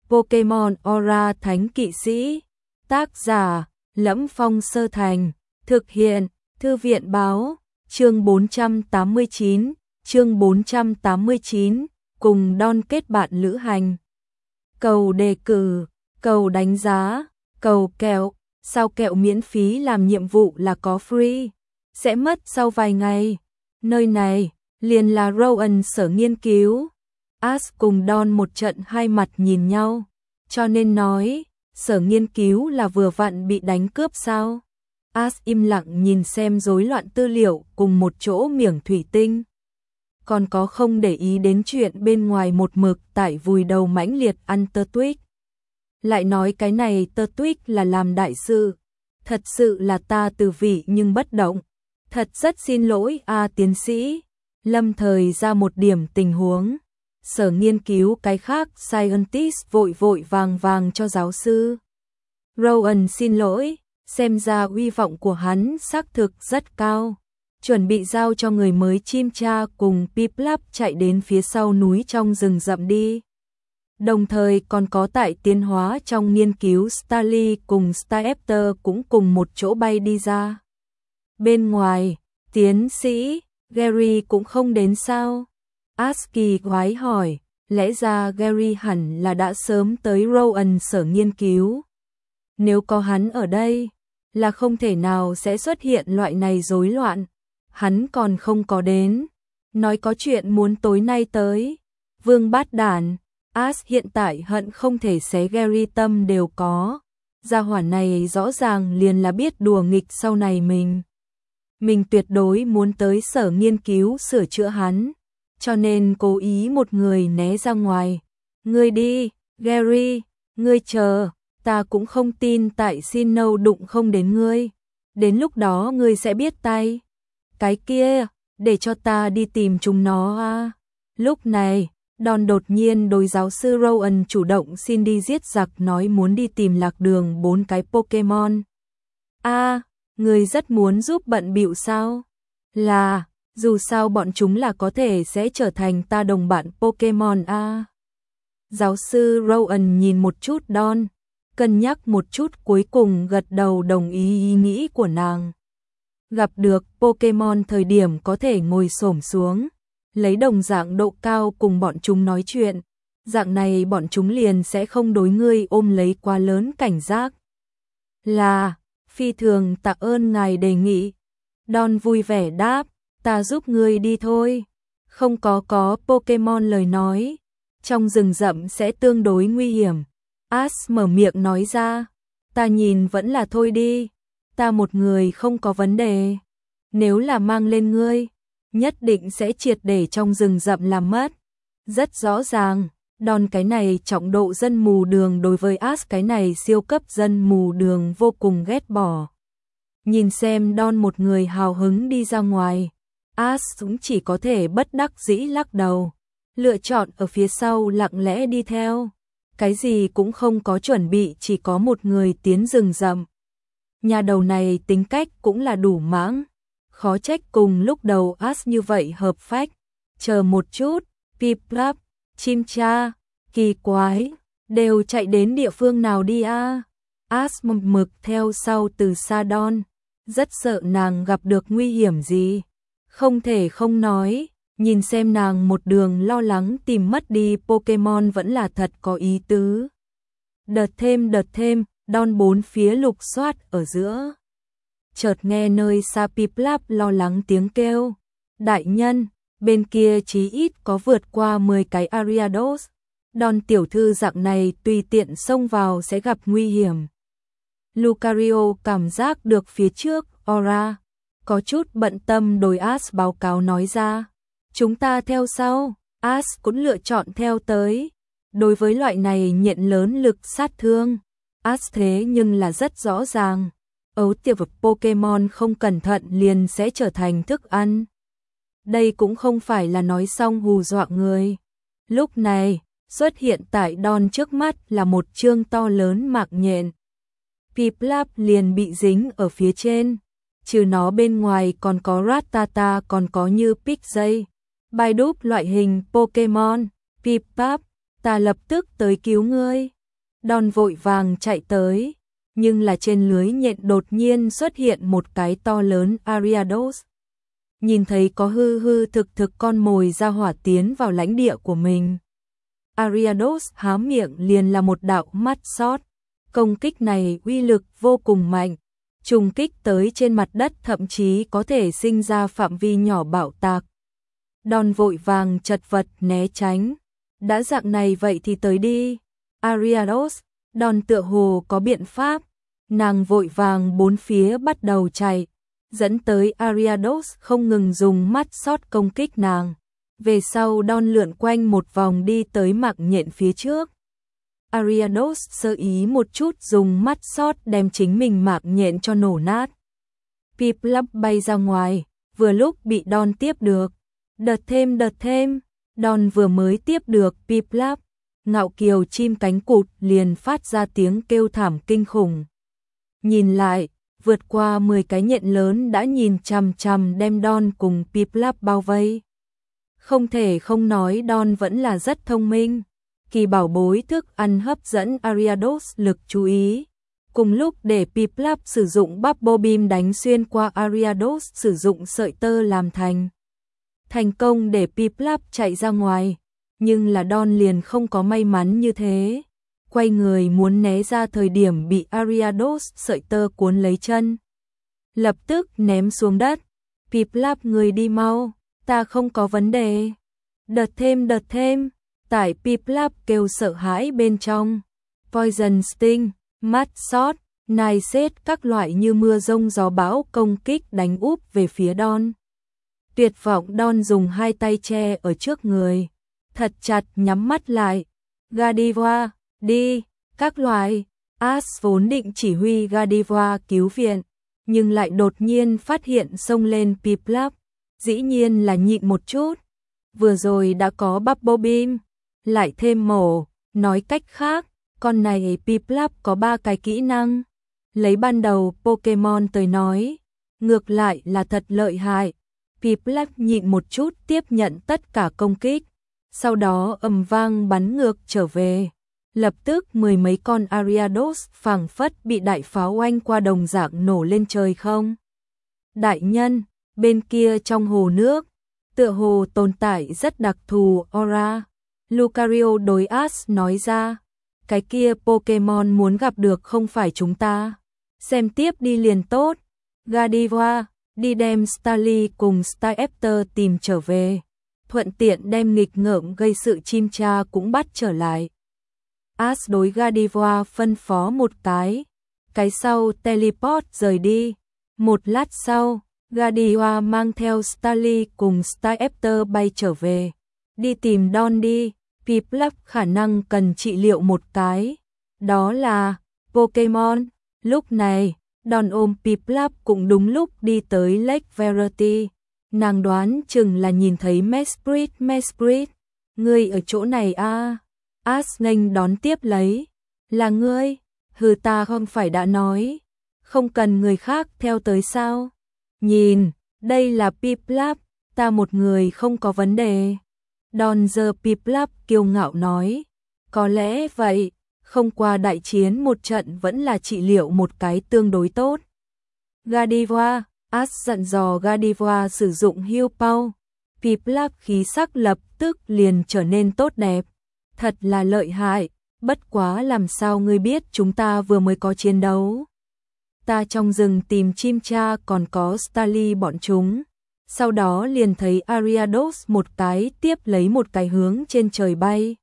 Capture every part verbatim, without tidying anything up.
Pokemon Aura Thánh Kỵ Sĩ. Tác giả: Lẫm Phong Sơ Thành. Thực hiện: Thư viện báo. Chương bốn trăm tám mươi chín. Chương bốn trăm tám mươi chín. Cùng Don kết bạn lữ hành. Cầu đề cử, cầu đánh giá, cầu kẹo. Sao kẹo miễn phí làm nhiệm vụ là có free, sẽ mất sau vài ngày. Nơi này liền là Rowan sở nghiên cứu. Ash cùng Don một trận hai mặt nhìn nhau, cho nên nói, sở nghiên cứu là vừa vặn bị đánh cướp sao? Ash im lặng nhìn xem rối loạn tư liệu cùng một chỗ miếng thủy tinh. Còn có không để ý đến chuyện bên ngoài một mực tại vùi đầu mãnh liệt ăn tơ tuyết. Lại nói cái này tơ tuyết là làm đại sự. Thật sự là ta từ vị nhưng bất động. Thật rất xin lỗi a à, tiến sĩ. Lâm thời ra một điểm tình huống. Sở nghiên cứu cái khác scientist vội vội vàng vàng cho giáo sư. Rowan xin lỗi, xem ra uy vọng của hắn xác thực rất cao. Chuẩn bị giao cho người mới chim cha cùng Piplup chạy đến phía sau núi trong rừng rậm đi. Đồng thời còn có tại tiến hóa trong nghiên cứu Starly cùng Staraptor cũng cùng một chỗ bay đi ra. Bên ngoài, tiến sĩ, Gary cũng không đến sao? Ash kỳ quái hỏi, lẽ ra Gary hẳn là đã sớm tới Rowan sở nghiên cứu. Nếu có hắn ở đây, là không thể nào sẽ xuất hiện loại này rối loạn. Hắn còn không có đến, nói có chuyện muốn tối nay tới. Vương bát đản, Ash hiện tại hận không thể xé Gary tâm đều có. Gia hỏa này rõ ràng liền là biết đùa nghịch sau này mình. Mình tuyệt đối muốn tới sở nghiên cứu sửa chữa hắn, cho nên cố ý một người né ra ngoài. Ngươi đi, Gary, ngươi chờ, ta cũng không tin tại Sinnoh đụng không đến ngươi. Đến lúc đó ngươi sẽ biết tay. Cái kia, để cho ta đi tìm chúng nó à. Lúc này, Don đột nhiên đối giáo sư Rowan chủ động xin đi giết giặc, nói muốn đi tìm lạc đường bốn cái Pokemon. A, à, người rất muốn giúp bận bịu sao? Là, dù sao bọn chúng là có thể sẽ trở thành ta đồng bạn Pokemon a. À. Giáo sư Rowan nhìn một chút Don, cân nhắc một chút cuối cùng gật đầu đồng ý ý nghĩ của nàng. Gặp được Pokemon thời điểm có thể ngồi xổm xuống, lấy đồng dạng độ cao cùng bọn chúng nói chuyện, dạng này bọn chúng liền sẽ không đối ngươi ôm lấy quá lớn cảnh giác. Là, phi thường tạ ơn ngài đề nghị. Don vui vẻ đáp, ta giúp ngươi đi thôi. Không có có Pokemon lời nói, trong rừng rậm sẽ tương đối nguy hiểm. Ash mở miệng nói ra, ta nhìn vẫn là thôi đi. Ta một người không có vấn đề. Nếu là mang lên ngươi, nhất định sẽ triệt để trong rừng rậm làm mất. Rất rõ ràng, Don cái này trọng độ dân mù đường đối với Ash cái này siêu cấp dân mù đường vô cùng ghét bỏ. Nhìn xem Don một người hào hứng đi ra ngoài, Ash cũng chỉ có thể bất đắc dĩ lắc đầu, lựa chọn ở phía sau lặng lẽ đi theo. Cái gì cũng không có chuẩn bị, chỉ có một người tiến rừng rậm. Nhà đầu này tính cách cũng là đủ mãng, khó trách cùng lúc đầu Ash như vậy hợp phách. Chờ một chút, Piplup, chim cha, kỳ quái, đều chạy đến địa phương nào đi a? À? Ash mực mực theo sau từ xa Don, rất sợ nàng gặp được nguy hiểm gì. Không thể không nói, nhìn xem nàng một đường lo lắng tìm mất đi Pokemon vẫn là thật có ý tứ. Đợt thêm đợt thêm, Don bốn phía lục soát ở giữa. Chợt nghe nơi xa Piplup lo lắng tiếng kêu. Đại nhân, bên kia chí ít có vượt qua mười cái Ariados. Don tiểu thư dạng này tùy tiện xông vào sẽ gặp nguy hiểm. Lucario cảm giác được phía trước, Aura. Có chút bận tâm đối Ash báo cáo nói ra. Chúng ta theo sau, Ash cũng lựa chọn theo tới. Đối với loại này nhận lớn lực sát thương, Ash thế nhưng là rất rõ ràng. Ấu tiểu vật Pokemon không cẩn thận liền sẽ trở thành thức ăn. Đây cũng không phải là nói xong hù dọa người. Lúc này, xuất hiện tại Don trước mắt là một chương to lớn mạng nhện. Piplup liền bị dính ở phía trên. Trừ nó bên ngoài còn có Rattata, còn có như Pidgey, Baidup loại hình Pokemon. Piplup, ta lập tức tới cứu ngươi. Don vội vàng chạy tới, nhưng là trên lưới nhện đột nhiên xuất hiện một cái to lớn Ariados. Nhìn thấy có hư hư thực thực con mồi ra hỏa tiến vào lãnh địa của mình. Ariados há miệng liền là một đạo mắt sót. Công kích này uy lực vô cùng mạnh, trùng kích tới trên mặt đất thậm chí có thể sinh ra phạm vi nhỏ bạo tạc. Don vội vàng chật vật né tránh. Đã dạng này vậy thì tới đi. Ariados, Don tựa hồ có biện pháp. Nàng vội vàng bốn phía bắt đầu chạy, dẫn tới Ariados không ngừng dùng mắt sót công kích nàng. Về sau Don lượn quanh một vòng đi tới mạng nhện phía trước. Ariados sơ ý một chút dùng mắt sót đem chính mình mạng nhện cho nổ nát. Piplup bay ra ngoài, vừa lúc bị Don tiếp được. Đợt thêm đợt thêm, Don vừa mới tiếp được Piplup, ngạo kiều chim cánh cụt liền phát ra tiếng kêu thảm kinh khủng. Nhìn lại, vượt qua mười cái nhện lớn đã nhìn chằm chằm đem Don cùng Piplup bao vây. Không thể không nói Don vẫn là rất thông minh. Kỳ bảo bối thức ăn hấp dẫn Ariados lực chú ý. Cùng lúc để Piplup sử dụng Bubble Beam đánh xuyên qua Ariados sử dụng sợi tơ làm thành. Thành công để Piplup chạy ra ngoài. Nhưng là Don liền không có may mắn như thế. Quay người muốn né ra thời điểm bị Ariados sợi tơ cuốn lấy chân. Lập tức ném xuống đất. Piplup người đi mau, ta không có vấn đề. Đợt thêm đợt thêm. Tại Piplup kêu sợ hãi bên trong. Poison Sting, mắt sót, nai sét các loại như mưa rông gió bão công kích đánh úp về phía Don. Tuyệt vọng Don dùng hai tay che ở trước người, thật chặt nhắm mắt lại. Gardevoir, đi, các loại. Ash vốn định chỉ huy Gardevoir cứu viện, nhưng lại đột nhiên phát hiện xông lên Piplup. Dĩ nhiên là nhịn một chút. Vừa rồi đã có Bubble Beam, lại thêm mổ, nói cách khác, con này Piplup có ba cái kỹ năng. Lấy ban đầu Pokemon tới nói, ngược lại là thật lợi hại. Piplup nhịn một chút tiếp nhận tất cả công kích, sau đó ầm vang bắn ngược trở về. Lập tức mười mấy con Ariados phảng phất bị đại pháo oanh qua đồng dạng nổ lên trời không. Đại nhân, bên kia trong hồ nước, tựa hồ tồn tại rất đặc thù aura. Lucario đối Ash nói ra, cái kia Pokemon muốn gặp được không phải chúng ta. Xem tiếp đi liền tốt. Gardevoir, đi đem Starly cùng Staraptor tìm trở về. Thuận tiện đem nghịch ngợm gây sự chim cha cũng bắt trở lại. Ash đối Gardevoir phân phó một cái. Cái sau teleport rời đi. Một lát sau, Gardevoir mang theo Starly cùng Staraptor bay trở về. Đi tìm Don đi. Piplup khả năng cần trị liệu một cái. Đó là Pokemon. Lúc này, Don ôm Piplup cũng đúng lúc đi tới Lake Verity. Nàng đoán chừng là nhìn thấy Mesprit. Mesprit, ngươi ở chỗ này à? Ash nghênh đón tiếp lấy. Là ngươi? Hừ, ta không phải đã nói không cần người khác theo tới sao? Nhìn, đây là Piplup, ta một người không có vấn đề. Don giơ Piplup kiêu ngạo nói, có lẽ vậy, không qua đại chiến một trận vẫn là trị liệu một cái tương đối tốt. Gardevoir, Ash dặn dò Gardevoir sử dụng Heal Pow. Piplup khí sắc lập tức liền trở nên tốt đẹp. Thật là lợi hại, bất quá làm sao ngươi biết chúng ta vừa mới có chiến đấu. Ta trong rừng tìm chim cha còn có Starly bọn chúng. Sau đó liền thấy Ariados một cái tiếp lấy một cái hướng trên trời bay.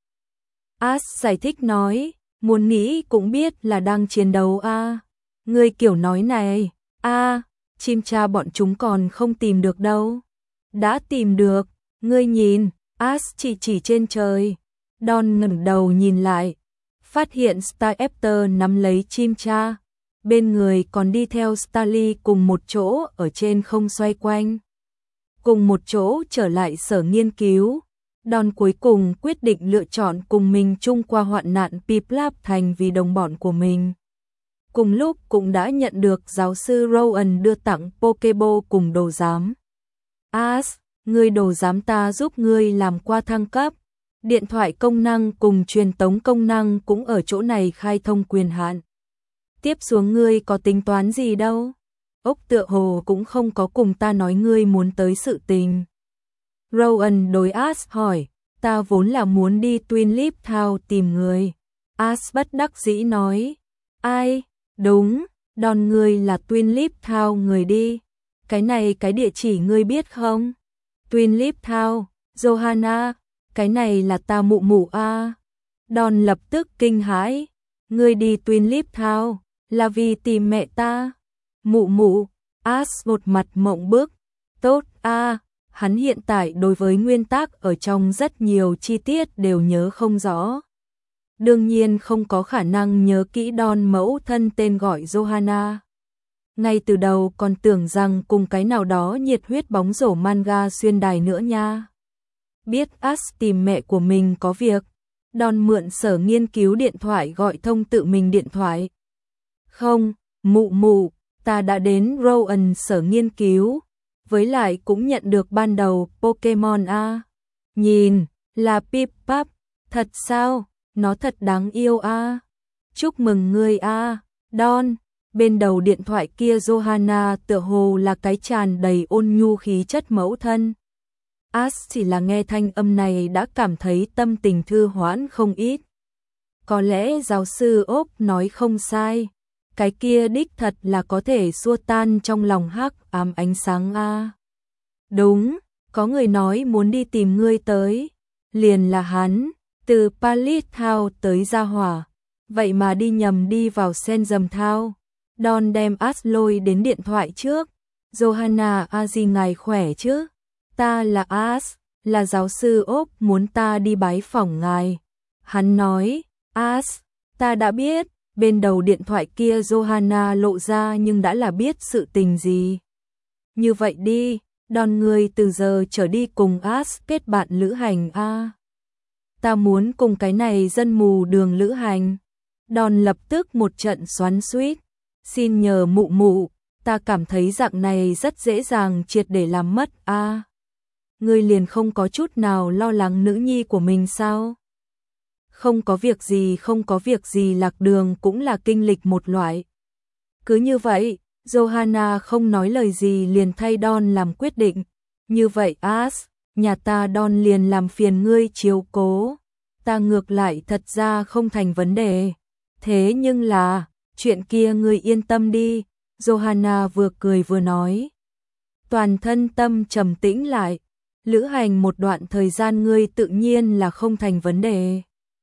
Ash giải thích nói, muốn nghĩ cũng biết là đang chiến đấu a. À. Ngươi kiểu nói này, a, à, chim cha bọn chúng còn không tìm được đâu. Đã tìm được, ngươi nhìn, Ash chỉ chỉ trên trời. Don ngẩng đầu nhìn lại, phát hiện Staraptor nắm lấy chim cha, bên người còn đi theo Starly cùng một chỗ ở trên không xoay quanh. Cùng một chỗ trở lại sở nghiên cứu, Don cuối cùng quyết định lựa chọn cùng mình chung qua hoạn nạn Piplup thành vì đồng bọn của mình. Cùng lúc cũng đã nhận được giáo sư Rowan đưa tặng Pokeball cùng đồ giám. Ash, ngươi đồ giám ta giúp ngươi làm qua thăng cấp. Điện thoại công năng cùng truyền tống công năng cũng ở chỗ này khai thông quyền hạn. Tiếp xuống ngươi có tính toán gì đâu? Ốc tựa hồ cũng không có cùng ta nói ngươi muốn tới sự tình. Rowan đối Ash hỏi, ta vốn là muốn đi Twin Leaf Town tìm người. Ash bất đắc dĩ nói, ai? Đúng, Don ngươi là Twin Leaf Town người đi. Cái này cái địa chỉ ngươi biết không? Twin Leaf Town, Johanna, cái này là ta mụ mụ a. À. Don lập tức kinh hãi, ngươi đi Twin Leaf Town là vì tìm mẹ ta. Mụ mụ, Ash một mặt mộng bức, tốt a. À. Hắn hiện tại đối với nguyên tắc ở trong rất nhiều chi tiết đều nhớ không rõ. Đương nhiên không có khả năng nhớ kỹ Don mẫu thân tên gọi Johanna. Ngay từ đầu còn tưởng rằng cùng cái nào đó nhiệt huyết bóng rổ manga xuyên đài nữa nha. Biết Ash tìm mẹ của mình có việc, Don mượn sở nghiên cứu điện thoại gọi thông tự mình điện thoại. Không, mụ mụ, ta đã đến Rowan sở nghiên cứu. Với lại cũng nhận được ban đầu Pokemon a. Nhìn, là Pip Pap, thật sao? Nó thật đáng yêu a. Chúc mừng ngươi a, Don. Bên đầu điện thoại kia Johanna tựa hồ là cái tràn đầy ôn nhu khí chất mẫu thân. Ash chỉ là nghe thanh âm này đã cảm thấy tâm tình thư hoãn không ít. Có lẽ giáo sư Ốc nói không sai. Cái kia đích thật là có thể xua tan trong lòng hắc ám ánh sáng a. Đúng, có người nói muốn đi tìm ngươi tới. Liền là hắn, từ Palace Town tới Gia Hỏa. Vậy mà đi nhầm đi vào Senzam Town. Don đem Ash lôi đến điện thoại trước. Johanna a gì ngài khỏe chứ? Ta là Ash, là giáo sư Ốc muốn ta đi bái phỏng ngài. Hắn nói, Ash, ta đã biết. Bên đầu điện thoại kia Johanna lộ ra nhưng đã là biết sự tình gì. Như vậy đi, Don người từ giờ trở đi cùng Ash kết bạn lữ hành a. À. Ta muốn cùng cái này dân mù đường lữ hành. Don lập tức một trận xoắn xuýt. Xin nhờ mụ mụ, ta cảm thấy dạng này rất dễ dàng triệt để làm mất a. À. Ngươi liền không có chút nào lo lắng nữ nhi của mình sao? Không có việc gì, không có việc gì, lạc đường cũng là kinh lịch một loại. Cứ như vậy, Johanna không nói lời gì liền thay Don làm quyết định. Như vậy Ash, nhà ta Don liền làm phiền ngươi chiếu cố. Ta ngược lại thật ra không thành vấn đề. Thế nhưng là, chuyện kia ngươi yên tâm đi. Johanna vừa cười vừa nói. Toàn thân tâm trầm tĩnh lại. Lữ hành một đoạn thời gian ngươi tự nhiên là không thành vấn đề.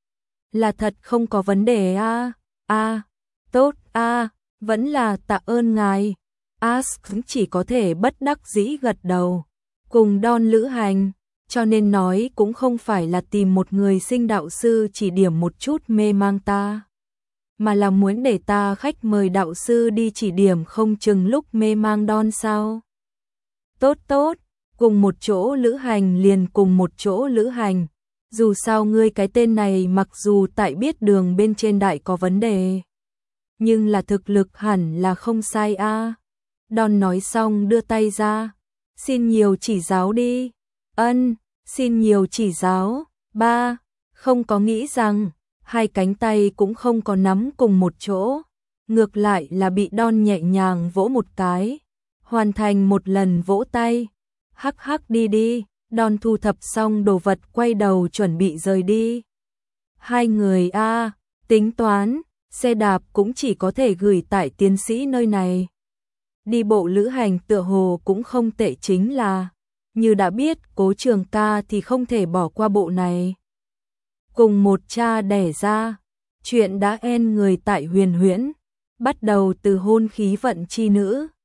Là thật không có vấn đề a. À? A, à, tốt a, à, vẫn là tạ ơn ngài. Ash chỉ có thể bất đắc dĩ gật đầu. Cùng Don lữ hành, cho nên nói cũng không phải là tìm một người sinh đạo sư chỉ điểm một chút mê mang ta, mà là muốn để ta khách mời đạo sư đi chỉ điểm không chừng lúc mê mang Don sao. Tốt tốt, cùng một chỗ lữ hành liền cùng một chỗ lữ hành. Dù sao ngươi cái tên này mặc dù tại biết đường bên trên đại có vấn đề, nhưng là thực lực hẳn là không sai a. À. Don nói xong đưa tay ra. Xin nhiều chỉ giáo đi. Ân, xin nhiều chỉ giáo. Ba, không có nghĩ rằng, hai cánh tay cũng không có nắm cùng một chỗ. Ngược lại là bị Don nhẹ nhàng vỗ một cái. Hoàn thành một lần vỗ tay. Hắc hắc đi đi. Don thu thập xong đồ vật quay đầu chuẩn bị rời đi. Hai người a, à, tính toán, xe đạp cũng chỉ có thể gửi tại tiến sĩ nơi này. Đi bộ lữ hành tựa hồ cũng không tệ chính là, như đã biết Cố Trường Ca thì không thể bỏ qua bộ này. Cùng một cha đẻ ra, chuyện đã en người tại Huyền Huyễn, bắt đầu từ hôn khí vận chi nữ.